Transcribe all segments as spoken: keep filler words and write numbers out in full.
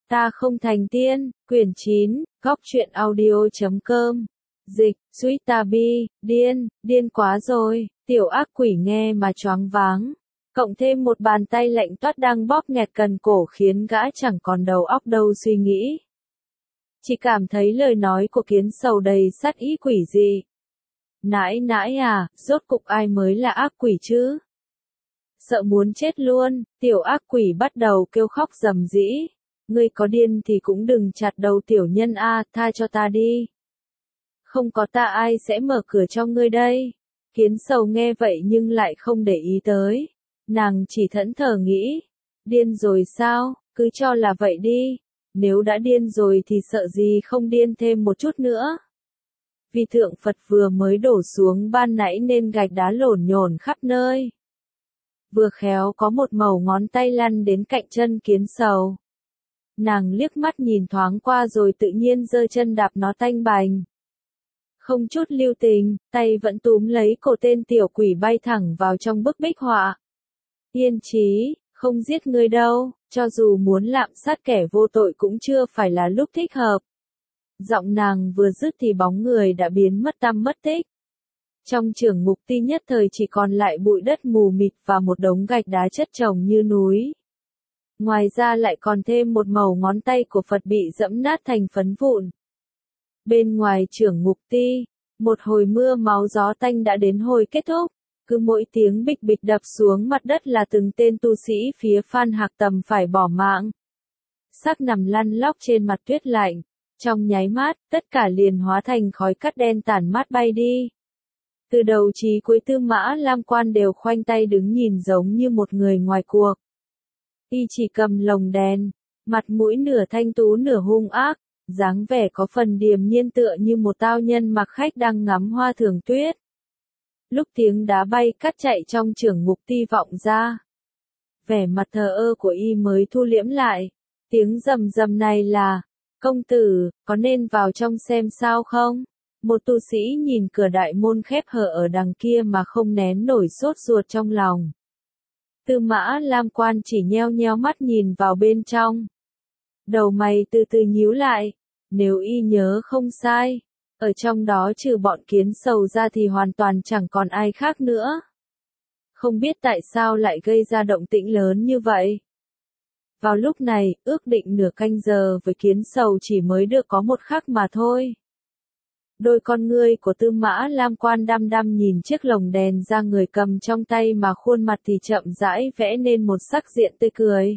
Ta không thành tiên, quyển chín, góc truyện audio.com. Dịch, Suýtabi, điên, điên quá rồi, tiểu ác quỷ nghe mà choáng váng. Cộng thêm một bàn tay lạnh toát đang bóp nghẹt cần cổ khiến gã chẳng còn đầu óc đâu suy nghĩ. Chỉ cảm thấy lời nói của Kiến Sầu đầy sát ý quỷ dị. Nãi nãi à, rốt cục ai mới là ác quỷ chứ? Sợ muốn chết luôn, tiểu ác quỷ bắt đầu kêu khóc rầm rĩ. Ngươi có điên thì cũng đừng chặt đầu tiểu nhân a, tha cho ta đi. Không có ta ai sẽ mở cửa cho ngươi đây. Kiến Sầu nghe vậy nhưng lại không để ý tới. Nàng chỉ thẫn thờ nghĩ. Điên rồi sao, cứ cho là vậy đi. Nếu đã điên rồi thì sợ gì không điên thêm một chút nữa. Vì thượng Phật vừa mới đổ xuống ban nãy nên gạch đá lổn nhổn khắp nơi. Vừa khéo có một mẩu ngón tay lăn đến cạnh chân Kiến Sầu. Nàng liếc mắt nhìn thoáng qua rồi tự nhiên giơ chân đạp nó tanh bành. Không chút lưu tình, tay vẫn túm lấy cổ tên tiểu quỷ bay thẳng vào trong bức bích họa. Yên trí, không giết ngươi đâu, cho dù muốn lạm sát kẻ vô tội cũng chưa phải là lúc thích hợp. Giọng nàng vừa dứt thì bóng người đã biến mất tăm mất tích. Trong trường ngục ti nhất thời chỉ còn lại bụi đất mù mịt và một đống gạch đá chất chồng như núi. Ngoài ra lại còn thêm một mẩu ngón tay của Phật bị dẫm nát thành phấn vụn. Bên ngoài trường ngục ti, một hồi mưa máu gió tanh đã đến hồi kết thúc. Cứ mỗi tiếng bịch bịch đập xuống mặt đất là từng tên tu sĩ phía Phan Hạc Tầm phải bỏ mạng. Xác nằm lăn lóc trên mặt tuyết lạnh. Trong nháy mắt, tất cả liền hóa thành khói cát đen tản mát bay đi. Từ đầu chí cuối Tư Mã Lam Quan đều khoanh tay đứng nhìn giống như một người ngoài cuộc. Y chỉ cầm lồng đèn, mặt mũi nửa thanh tú nửa hung ác, dáng vẻ có phần điềm nhiên tựa như một tao nhân mặc khách đang ngắm hoa thường tuyết. Lúc tiếng đá bay cát chạy trong trường ngục ti vọng ra, vẻ mặt thờ ơ của Y mới thu liễm lại. Tiếng rầm rầm này là, công tử, có nên vào trong xem sao không? Một tu sĩ nhìn cửa đại môn khép hở ở đằng kia mà không nén nổi sốt ruột trong lòng. Tư Mã Lam Quan chỉ nheo nheo mắt nhìn vào bên trong. Đầu mày từ từ nhíu lại. Nếu Y nhớ không sai, ở trong đó trừ bọn Kiến Sầu ra thì hoàn toàn chẳng còn ai khác nữa. Không biết tại sao lại gây ra động tĩnh lớn như vậy. Vào lúc này, ước định nửa canh giờ với Kiến Sầu chỉ mới được có một khắc mà thôi. Đôi con ngươi của Tư Mã Lam Quan đăm đăm nhìn chiếc lồng đèn ra người cầm trong tay mà khuôn mặt thì chậm rãi vẽ nên một sắc diện tươi cười.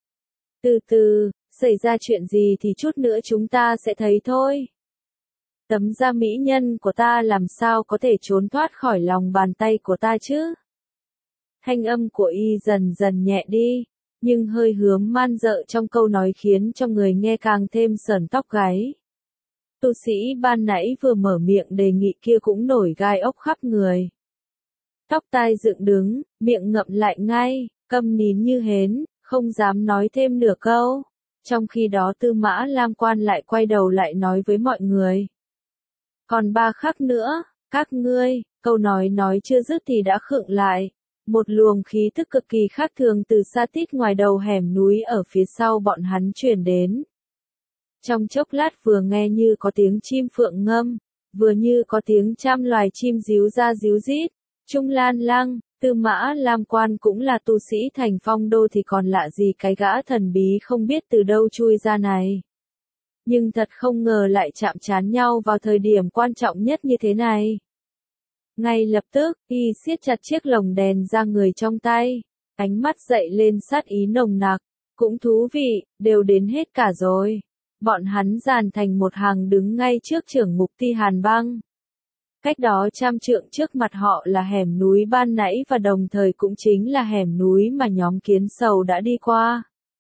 Từ từ, xảy ra chuyện gì thì chút nữa chúng ta sẽ thấy thôi. Tấm da mỹ nhân của ta làm sao có thể trốn thoát khỏi lòng bàn tay của ta chứ? Thanh âm của Y dần dần nhẹ đi, nhưng hơi hướng man dợ trong câu nói khiến cho người nghe càng thêm sởn tóc gáy. Tu sĩ ban nãy vừa mở miệng đề nghị kia cũng nổi gai ốc khắp người. Tóc tai dựng đứng, miệng ngậm lại ngay, câm nín như hến, không dám nói thêm nửa câu. Trong khi đó Tư Mã Lam Quan lại quay đầu lại nói với mọi người. Còn ba khắc nữa, các ngươi, câu nói nói chưa dứt thì đã khựng lại. Một luồng khí tức cực kỳ khác thường từ xa tít ngoài đầu hẻm núi ở phía sau bọn hắn truyền đến. Trong chốc lát vừa nghe như có tiếng chim phượng ngâm, vừa như có tiếng trăm loài chim ríu ra ríu rít. Trung Lan Lăng, Tư Mã Lam Quan cũng là tu sĩ thành Phong Đô thì còn lạ gì cái gã thần bí không biết từ đâu chui ra này. Nhưng thật không ngờ lại chạm trán nhau vào thời điểm quan trọng nhất như thế này. Ngay lập tức, Y siết chặt chiếc lồng đèn ra người trong tay, ánh mắt dậy lên sát ý nồng nặc. Cũng thú vị, đều đến hết cả rồi. Bọn hắn dàn thành một hàng đứng ngay trước trưởng ngục ti Hàn Băng. Cách đó trăm trượng trước mặt họ là hẻm núi ban nãy và đồng thời cũng chính là hẻm núi mà nhóm Kiến Sầu đã đi qua.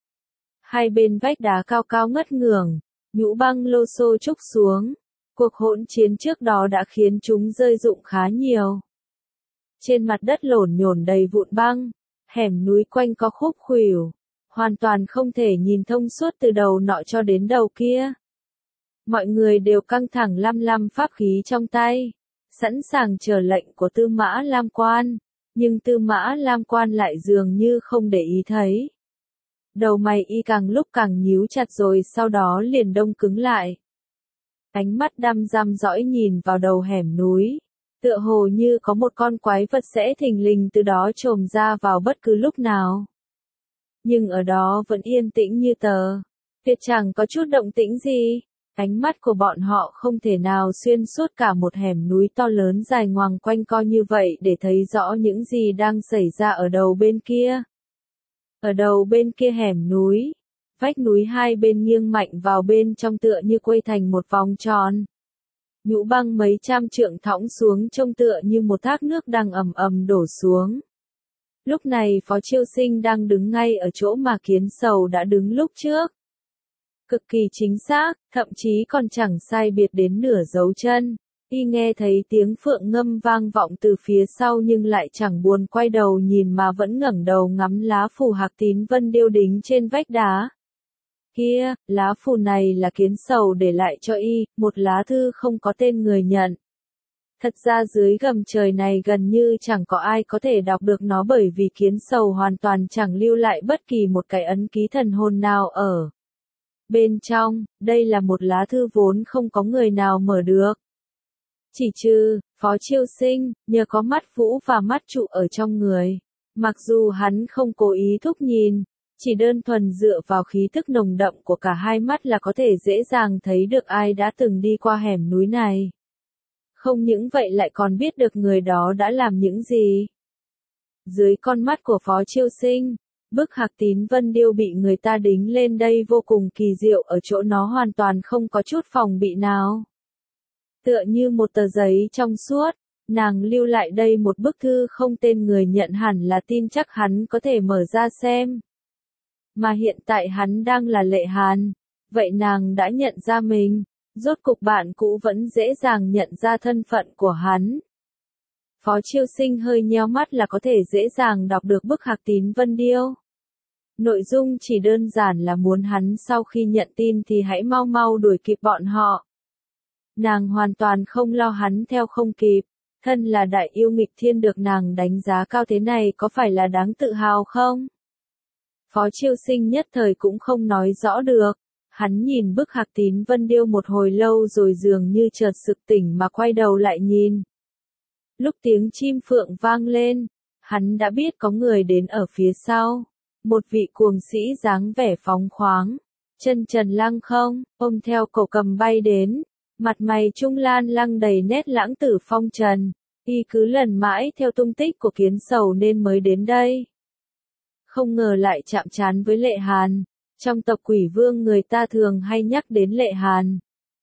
Hai bên vách đá cao cao ngất ngưởng, nhũ băng lô xô trúc xuống. Cuộc hỗn chiến trước đó đã khiến chúng rơi rụng khá nhiều. Trên mặt đất lổn nhổn đầy vụn băng, hẻm núi quanh có khúc khuỷu, hoàn toàn không thể nhìn thông suốt từ đầu nọ cho đến đầu kia. Mọi người đều căng thẳng lăm lăm pháp khí trong tay, sẵn sàng chờ lệnh của Tư Mã Lam Quan, nhưng Tư Mã Lam Quan lại dường như không để ý thấy. Đầu mày y càng lúc càng nhíu chặt rồi sau đó liền đông cứng lại. Ánh mắt đăm đăm dõi nhìn vào đầu hẻm núi. Tựa hồ như có một con quái vật sẽ thình lình từ đó trồm ra vào bất cứ lúc nào. Nhưng ở đó vẫn yên tĩnh như tờ. Tuyệt chẳng có chút động tĩnh gì. Ánh mắt của bọn họ không thể nào xuyên suốt cả một hẻm núi to lớn dài ngoằng quanh co như vậy để thấy rõ những gì đang xảy ra ở đầu bên kia. Ở đầu bên kia hẻm núi, vách núi hai bên nghiêng mạnh vào bên trong tựa như quay thành một vòng tròn. Nhũ băng mấy trăm trượng thõng xuống trông tựa như một thác nước đang ầm ầm đổ xuống. Lúc này Phó Chiêu Sinh đang đứng ngay ở chỗ mà Kiến Sầu đã đứng lúc trước. Cực kỳ chính xác, thậm chí còn chẳng sai biệt đến nửa dấu chân. Y nghe thấy tiếng phượng ngâm vang vọng từ phía sau nhưng lại chẳng buồn quay đầu nhìn mà vẫn ngẩng đầu ngắm lá phù Hạc Tín Vân điêu đính trên vách đá. Kia, lá phù này là Kiến Sầu để lại cho y, một lá thư không có tên người nhận. Thật ra dưới gầm trời này gần như chẳng có ai có thể đọc được nó bởi vì Kiến Sầu hoàn toàn chẳng lưu lại bất kỳ một cái ấn ký thần hồn nào ở bên trong. Đây là một lá thư vốn không có người nào mở được. Chỉ trừ, Phó Chiêu Sinh, nhờ có mắt Vũ và mắt Trụ ở trong người. Mặc dù hắn không cố ý thúc nhìn, chỉ đơn thuần dựa vào khí thức nồng đậm của cả hai mắt là có thể dễ dàng thấy được ai đã từng đi qua hẻm núi này. Không những vậy lại còn biết được người đó đã làm những gì. Dưới con mắt của Phó Chiêu Sinh, bức Hạc Tín Vân điêu bị người ta đính lên đây vô cùng kỳ diệu ở chỗ nó hoàn toàn không có chút phòng bị nào. Tựa như một tờ giấy trong suốt, nàng lưu lại đây một bức thư không tên người nhận hẳn là tin chắc hắn có thể mở ra xem. Mà hiện tại hắn đang là Lệ Hàn, vậy nàng đã nhận ra mình, rốt cục bạn cũ vẫn dễ dàng nhận ra thân phận của hắn. Phó Chiêu Sinh hơi nheo mắt là có thể dễ dàng đọc được bức Hạc Tín Vân điêu. Nội dung chỉ đơn giản là muốn hắn sau khi nhận tin thì hãy mau mau đuổi kịp bọn họ. Nàng hoàn toàn không lo hắn theo không kịp, thân là đại yêu nghịch thiên được nàng đánh giá cao thế này có phải là đáng tự hào không? Phó Chiêu Sinh nhất thời cũng không nói rõ được, hắn nhìn bức Hạc Tín Vân điêu một hồi lâu rồi dường như chợt sực tỉnh mà quay đầu lại nhìn. Lúc tiếng chim phượng vang lên, hắn đã biết có người đến ở phía sau, một vị cuồng sĩ dáng vẻ phóng khoáng, chân trần lăng không, ôm theo cổ cầm bay đến. Mặt mày trung lan lăng đầy nét lãng tử phong trần, y cứ lần mãi theo tung tích của Kiến Sầu nên mới đến đây. Không ngờ lại chạm trán với Lệ Hàn, trong tộc Quỷ Vương người ta thường hay nhắc đến Lệ Hàn.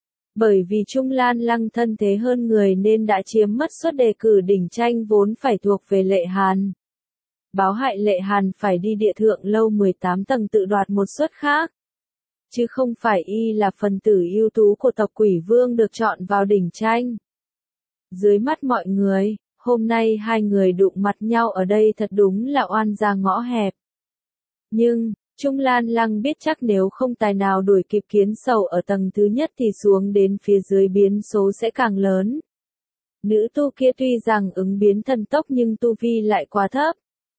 Bởi vì trung lan lăng thân thế hơn người nên đã chiếm mất suất đề cử đỉnh tranh vốn phải thuộc về Lệ Hàn. Báo hại Lệ Hàn phải đi địa thượng lâu mười tám tầng tự đoạt một suất khác. Chứ không phải y là phần tử ưu tú của tộc Quỷ Vương được chọn vào đỉnh tranh. Dưới mắt mọi người, hôm nay hai người đụng mặt nhau ở đây thật đúng là oan ra ngõ hẹp. Nhưng, Trung Lan Lăng biết chắc nếu không tài nào đuổi kịp Kiến Sầu ở tầng thứ nhất thì xuống đến phía dưới biến số sẽ càng lớn. Nữ tu kia tuy rằng ứng biến thần tốc nhưng tu vi lại quá thấp.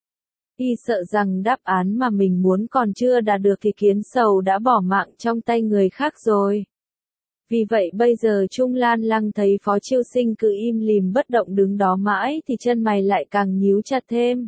Y sợ rằng đáp án mà mình muốn còn chưa đạt được thì Kiến Sầu đã bỏ mạng trong tay người khác rồi. Vì vậy bây giờ Trung Lan Lăng thấy Phó Chiêu Sinh cứ im lìm bất động đứng đó mãi thì chân mày lại càng nhíu chặt thêm.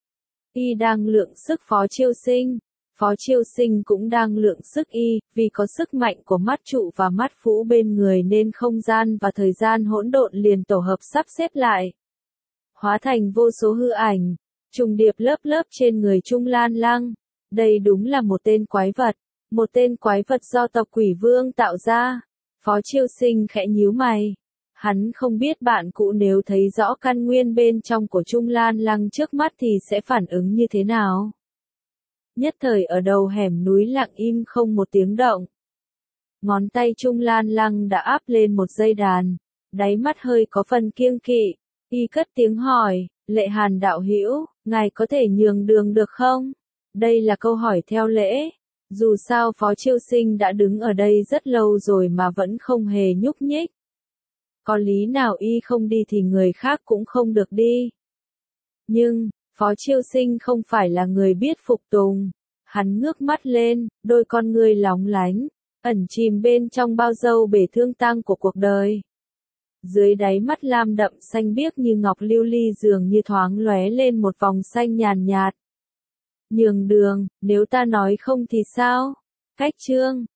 Y đang lượng sức Phó Chiêu Sinh, Phó Chiêu Sinh cũng đang lượng sức y, vì có sức mạnh của mắt Trụ và mắt Phũ bên người nên không gian và thời gian hỗn độn liền tổ hợp sắp xếp lại. Hóa thành vô số hư ảnh, trùng điệp lớp lớp trên người Trung Lan Lăng. Đây đúng là một tên quái vật, một tên quái vật do tộc Quỷ Vương tạo ra. Phó Chiêu Sinh khẽ nhíu mày. Hắn không biết bạn cũ nếu thấy rõ căn nguyên bên trong của Trung Lan Lăng trước mắt thì sẽ phản ứng như thế nào. Nhất thời ở đầu hẻm núi lặng im không một tiếng động. Ngón tay Trung Lan Lăng đã áp lên một dây đàn, đáy mắt hơi có phần kiêng kỵ. Y cất tiếng hỏi, Lệ Hàn đạo hữu, ngài có thể nhường đường được không? Đây là câu hỏi theo lễ. Dù sao Phó Chiêu Sinh đã đứng ở đây rất lâu rồi mà vẫn không hề nhúc nhích. Có lý nào y không đi thì người khác cũng không được đi. Nhưng, Phó Chiêu Sinh không phải là người biết phục tùng. hắn ngước mắt lên, đôi con ngươi lóng lánh, ẩn chìm bên trong bao dâu bể thương tang của cuộc đời. Dưới đáy mắt lam đậm xanh biếc như ngọc lưu ly dường như thoáng lóe lên một vòng xanh nhàn nhạt. Nhường đường, nếu ta nói không thì sao? Cách chương